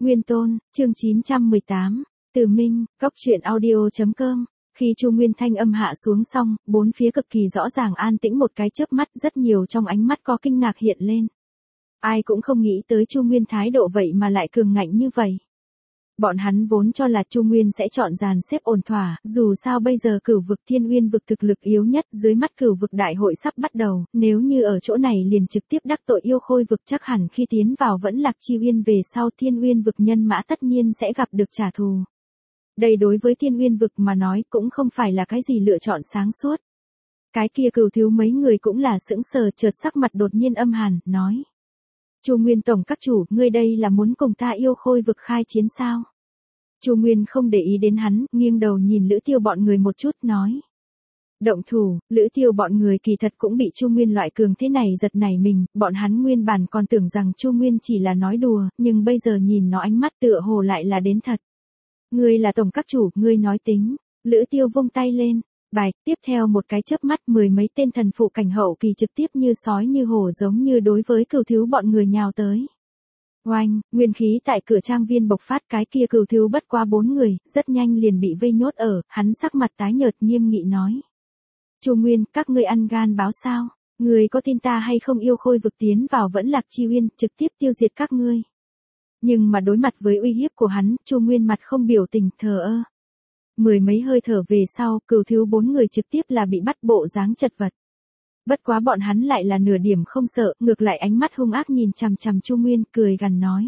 Nguyên Tôn, chương 918, Từ Minh, Cốc truyện audio.com. Khi Chu Nguyên thanh âm hạ xuống xong, bốn phía cực kỳ rõ ràng an tĩnh một cái chớp mắt, rất nhiều trong ánh mắt có kinh ngạc hiện lên. Ai cũng không nghĩ tới Chu Nguyên thái độ vậy mà lại cường ngạnh như vậy. Bọn hắn vốn cho là Chu Nguyên sẽ chọn dàn xếp ổn thỏa, dù sao bây giờ Cửu vực Thiên Uyên vực thực lực yếu nhất, dưới mắt Cửu vực đại hội sắp bắt đầu, nếu như ở chỗ này liền trực tiếp đắc tội yêu khôi vực chắc hẳn khi tiến vào Vẫn Lạc Chi Uyên về sau Thiên Uyên vực nhân mã tất nhiên sẽ gặp được trả thù. Đây đối với Thiên Uyên vực mà nói cũng không phải là cái gì lựa chọn sáng suốt. Cái kia Cửu thiếu mấy người cũng là sững sờ, chợt sắc mặt đột nhiên âm hàn, nói: Chu Nguyên tổng các chủ, ngươi đây là muốn cùng ta yêu khôi vực khai chiến sao? Chu Nguyên không để ý đến hắn, nghiêng đầu nhìn Lữ Tiêu bọn người một chút, nói: Động thủ. Lữ Tiêu bọn người kỳ thật cũng bị Chu Nguyên loại cường thế này giật nảy mình, bọn hắn nguyên bản còn tưởng rằng Chu Nguyên chỉ là nói đùa, nhưng bây giờ nhìn nó ánh mắt tựa hồ lại là đến thật. Ngươi là tổng các chủ, ngươi nói tính. Lữ Tiêu vung tay lên. Bạch, tiếp theo một cái chớp mắt, mười mấy tên thần phụ cảnh hậu kỳ trực tiếp như sói như hổ giống như đối với Cửu thiếu bọn người nhào tới. Oanh, nguyên khí tại cửa trang viên bộc phát, cái kia Cửu thiếu bất qua 4 người, rất nhanh liền bị vây nhốt ở, hắn sắc mặt tái nhợt nghiêm nghị nói: Chu Nguyên, các ngươi ăn gan báo sao? Ngươi có tin ta hay không yêu khôi vực tiến vào Vẫn Lạc Chi Uyên, trực tiếp tiêu diệt các ngươi? Nhưng mà đối mặt với uy hiếp của hắn, Chu Nguyên mặt không biểu tình, thờ ơ. Mười mấy hơi thở về sau, Cửu thiếu 4 người trực tiếp là bị bắt bộ dáng chật vật. Bất quá bọn hắn lại là nửa điểm không sợ, ngược lại ánh mắt hung ác nhìn chằm chằm Chu Nguyên, cười gằn nói: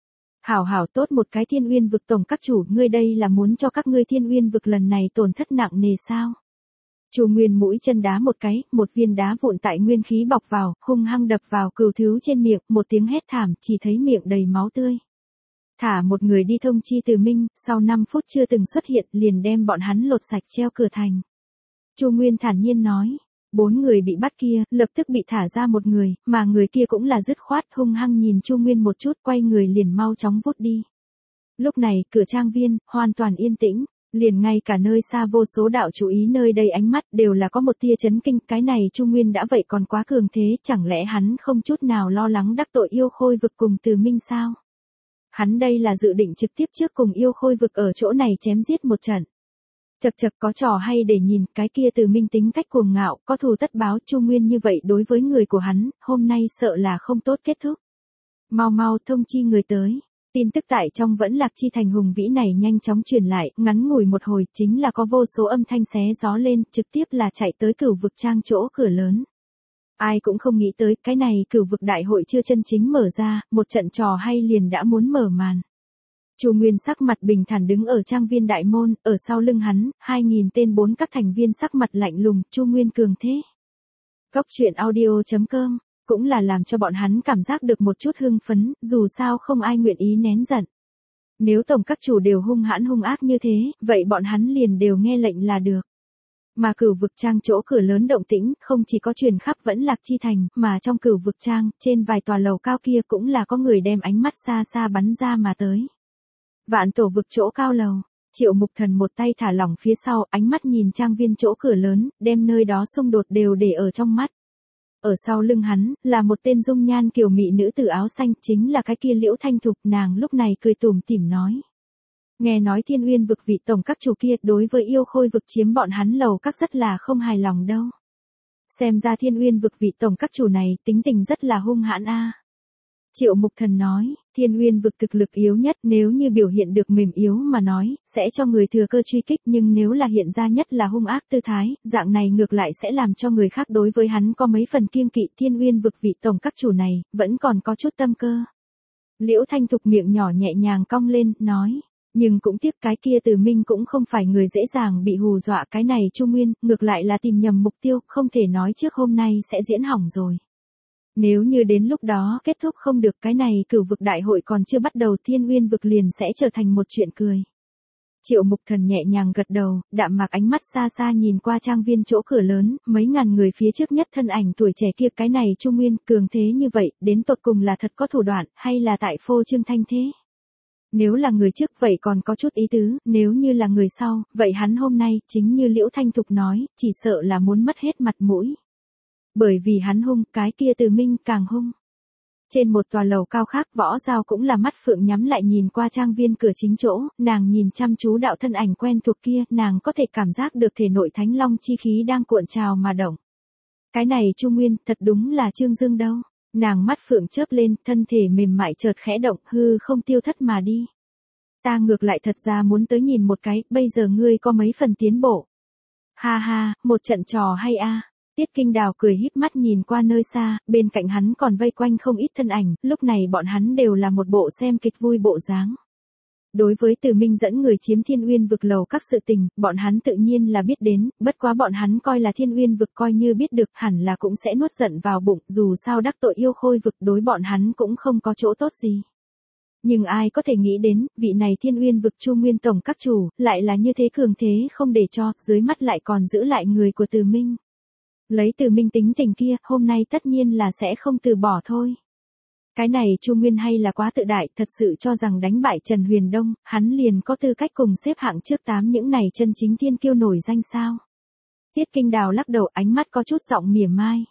Hảo hảo tốt một cái Thiên Uyên vực tổng các chủ, ngươi đây là muốn cho các ngươi Thiên Uyên vực lần này tổn thất nặng nề sao? Chu Nguyên mũi chân đá một cái, một viên đá vụn tại nguyên khí bọc vào, hung hăng đập vào Cửu thiếu trên miệng, một tiếng hét thảm, chỉ thấy miệng đầy máu tươi. Thả một người đi thông chi Từ Minh, sau 5 phút chưa từng xuất hiện, liền đem bọn hắn lột sạch treo cửa thành. Chu Nguyên thản nhiên nói: 4 người bị bắt kia, lập tức bị thả ra một người, mà người kia cũng là dứt khoát hung hăng nhìn Chu Nguyên một chút, quay người liền mau chóng vút đi. Lúc này, cửa trang viên, hoàn toàn yên tĩnh, liền ngay cả nơi xa vô số đạo chú ý nơi đây ánh mắt đều là có một tia chấn kinh, cái này Chu Nguyên đã vậy còn quá cường thế, chẳng lẽ hắn không chút nào lo lắng đắc tội yêu khôi vực cùng Từ Minh sao? Hắn đây là dự định trực tiếp trước cùng yêu khôi vực ở chỗ này chém giết một trận. Chật chật, có trò hay để nhìn, cái kia Từ Minh tính cách cuồng ngạo, có thù tất báo, Chu Nguyên như vậy đối với người của hắn, hôm nay sợ là không tốt kết thúc. Mau mau thông chi người tới. Tin tức tại trong Vẫn Lạc Chi thành hùng vĩ này nhanh chóng truyền lại, ngắn ngủi một hồi chính là có vô số âm thanh xé gió lên, trực tiếp là chạy tới Cửu vực trang chỗ cửa lớn. Ai cũng không nghĩ tới, cái này Cửu vực đại hội chưa chân chính mở ra, một trận trò hay liền đã muốn mở màn. Chu Nguyên sắc mặt bình thản đứng ở trang viên đại môn, ở sau lưng hắn, 2000 tên 4 các thành viên sắc mặt lạnh lùng, Chu Nguyên cường thế. Cốc truyện audio.com, cũng là làm cho bọn hắn cảm giác được một chút hưng phấn, dù sao không ai nguyện ý nén giận. Nếu tổng các chủ đều hung hãn hung ác như thế, vậy bọn hắn liền đều nghe lệnh là được. Mà Cửu vực trang chỗ cửa lớn động tĩnh, không chỉ có truyền khắp Vẫn Lạc Chi thành, mà trong Cửu vực trang, trên vài tòa lầu cao kia cũng là có người đem ánh mắt xa xa bắn ra mà tới. Vạn tổ vực chỗ cao lầu, Triệu Mục Thần một tay thả lỏng phía sau, ánh mắt nhìn trang viên chỗ cửa lớn, đem nơi đó xung đột đều để ở trong mắt. Ở sau lưng hắn, là một tên dung nhan kiều mị nữ tử áo xanh, chính là cái kia Liễu Thanh Thục, nàng lúc này cười tủm tỉm nói: Nghe nói Thiên Uyên vực vị tổng các chủ kia đối với yêu khôi vực chiếm bọn hắn lầu các rất là không hài lòng đâu. Xem ra Thiên Uyên vực vị tổng các chủ này tính tình rất là hung hãn a. Triệu Mục Thần nói: Thiên Uyên vực thực lực yếu nhất, nếu như biểu hiện được mềm yếu mà nói, sẽ cho người thừa cơ truy kích, nhưng nếu là hiện ra nhất là hung ác tư thái, dạng này ngược lại sẽ làm cho người khác đối với hắn có mấy phần kiêng kỵ. Thiên Uyên vực vị tổng các chủ này, vẫn còn có chút tâm cơ. Liễu Thanh Thục miệng nhỏ nhẹ nhàng cong lên, nói: Nhưng cũng tiếc cái kia Từ Minh cũng không phải người dễ dàng bị hù dọa, cái này Chu Nguyên, ngược lại là tìm nhầm mục tiêu, không thể nói trước hôm nay sẽ diễn hỏng rồi. Nếu như đến lúc đó kết thúc không được, cái này Cửu vực đại hội còn chưa bắt đầu, Thiên Uyên vực liền sẽ trở thành một chuyện cười. Triệu Mục Thần nhẹ nhàng gật đầu, đạm mạc ánh mắt xa xa nhìn qua trang viên chỗ cửa lớn, mấy ngàn người phía trước nhất thân ảnh tuổi trẻ kia, cái này Chu Nguyên cường thế như vậy, đến tột cùng là thật có thủ đoạn, hay là tại phô trương thanh thế? Nếu là người trước vậy còn có chút ý tứ, nếu như là người sau, vậy hắn hôm nay, chính như Liễu Thanh Thục nói, chỉ sợ là muốn mất hết mặt mũi. Bởi vì hắn hung, cái kia Từ Minh càng hung. Trên một tòa lầu cao khác, Võ Giao cũng là mắt phượng nhắm lại nhìn qua trang viên cửa chính chỗ, nàng nhìn chăm chú đạo thân ảnh quen thuộc kia, nàng có thể cảm giác được thể nội thánh long chi khí đang cuộn trào mà động. Cái này Chu Nguyên, thật đúng là Trương Dương đâu. Nàng mắt phượng chớp lên, thân thể mềm mại chợt khẽ động, hư không tiêu thất mà đi. Ta ngược lại thật ra muốn tới nhìn một cái, bây giờ ngươi có mấy phần tiến bộ. Ha ha, một trận trò hay a. Tiết Kinh Đào cười híp mắt nhìn qua nơi xa, bên cạnh hắn còn vây quanh không ít thân ảnh, lúc này bọn hắn đều là một bộ xem kịch vui bộ dáng. Đối với Từ Minh dẫn người chiếm Thiên Uyên vực lầu các sự tình, bọn hắn tự nhiên là biết đến, bất quá bọn hắn coi là Thiên Uyên vực coi như biết được, hẳn là cũng sẽ nuốt giận vào bụng, dù sao đắc tội yêu khôi vực đối bọn hắn cũng không có chỗ tốt gì. Nhưng ai có thể nghĩ đến, vị này Thiên Uyên vực Chu Nguyên tổng các chủ, lại là như thế cường thế không để cho, dưới mắt lại còn giữ lại người của Từ Minh. Lấy Từ Minh tính tình kia, hôm nay tất nhiên là sẽ không từ bỏ thôi. Cái này Chu Nguyên hay là quá tự đại, thật sự cho rằng đánh bại Trần Huyền Đông, hắn liền có tư cách cùng xếp hạng trước 8 những này chân chính thiên kiêu nổi danh sao. Tiết Kinh Đào lắc đầu, ánh mắt có chút giọng mỉa mai.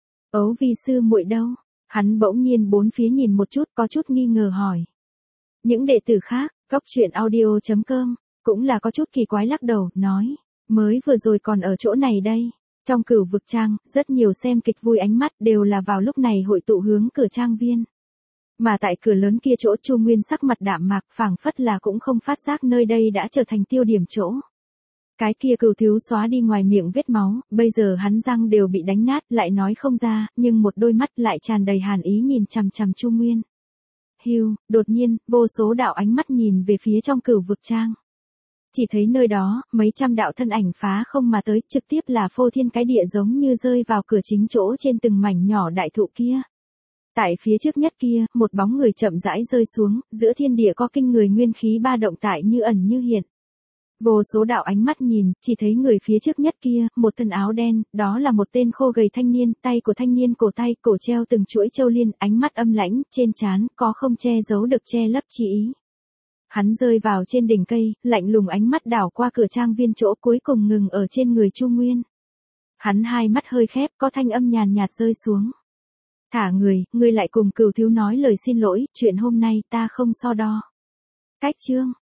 Ấu vi sư muội đâu? Hắn bỗng nhiên bốn phía nhìn một chút, có chút nghi ngờ hỏi. Những đệ tử khác, Cốc Truyện Audio.com, cũng là có chút kỳ quái lắc đầu, nói. Mới vừa rồi còn ở chỗ này đây. Trong Cửu Vực Trang, rất nhiều xem kịch vui ánh mắt đều là vào lúc này hội tụ hướng cửa trang viên. Mà tại cửa lớn kia chỗ Chu Nguyên sắc mặt đạm mạc, phảng phất là cũng không phát giác nơi đây đã trở thành tiêu điểm chỗ. Cái kia Cửu thiếu xóa đi ngoài miệng vết máu, bây giờ hắn răng đều bị đánh nát, lại nói không ra, nhưng một đôi mắt lại tràn đầy hàn ý nhìn chằm chằm Chu Nguyên. Hưu, đột nhiên, vô số đạo ánh mắt nhìn về phía trong Cửu Vực Trang. Chỉ thấy nơi đó, mấy trăm đạo thân ảnh phá không mà tới, trực tiếp là phô thiên cái địa giống như rơi vào cửa chính chỗ trên từng mảnh nhỏ đại thụ kia. Tại phía trước nhất kia, một bóng người chậm rãi rơi xuống, giữa thiên địa có kinh người nguyên khí ba động tại như ẩn như hiện. Vô số đạo ánh mắt nhìn, chỉ thấy người phía trước nhất kia, một thân áo đen, đó là một tên khô gầy thanh niên, tay của thanh niên cổ tay, cổ treo từng chuỗi châu liên, ánh mắt âm lãnh, trên trán, có không che giấu được che lấp chi ý. Hắn rơi vào trên đỉnh cây, lạnh lùng ánh mắt đảo qua cửa trang viên chỗ cuối cùng ngừng ở trên người Chu Nguyên. Hắn hai mắt hơi khép, có thanh âm nhàn nhạt rơi xuống. Thả người, ngươi lại cùng Cửu thiếu nói lời xin lỗi, chuyện hôm nay ta không so đo. Cách chương.